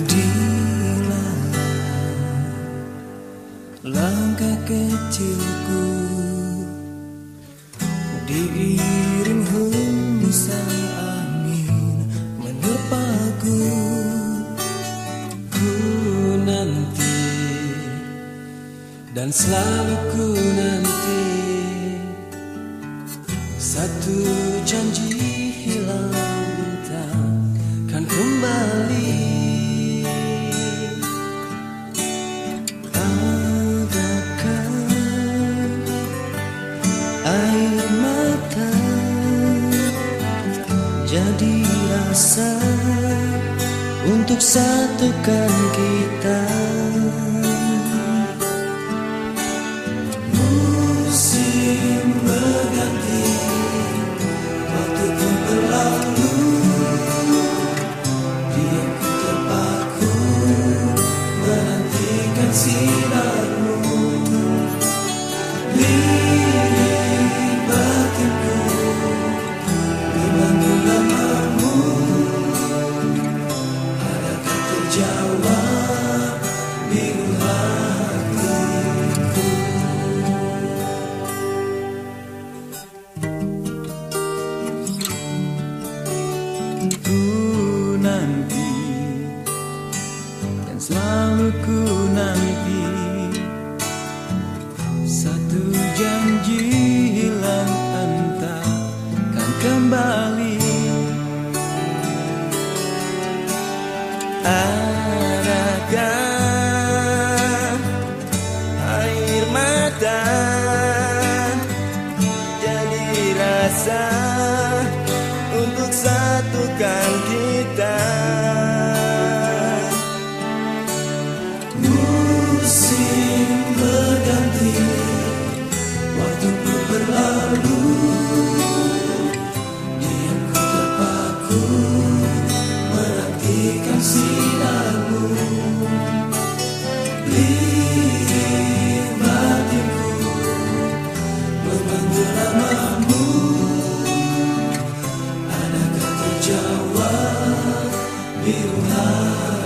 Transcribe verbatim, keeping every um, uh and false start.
Dilarang langkah kecilku, diiring hembusan angin menerpaku. Ku nanti dan selalu ku nanti satu janji hilang takkan kembali. Adakah air mata jadi rasa untuk satukan kita? Musim berganti, waktu pun berlalu, diamku terpaku menantikan sinarmu. Lirik batinku memanggil namamu, adakah terjawab bingung hatiku. Ku nanti dan selalu ku nanti satu janji hilang entah kan kembali. Adakah air mata jadi rasa untuk satukan kita? Musim berganti, waktu pun berlalu, diamku terpaku menantikan sinarmu. Lirik batinku memanggil namamu, adakah terjawab biru hati.